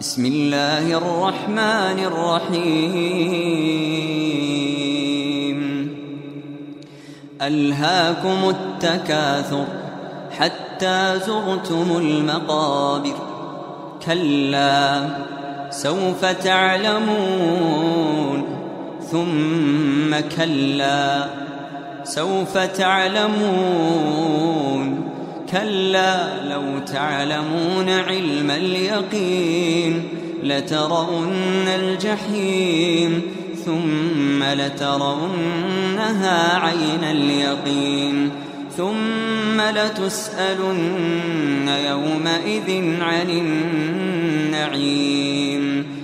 بسم الله الرحمن الرحيم ألهاكم التكاثر حتى زرتم المقابر كلا سوف تعلمون ثم كلا سوف تعلمون كلا لو تعلمون علم اليقين لترون الجحيم ثم لترونها عين اليقين ثم لتسألن يومئذ عن النعيم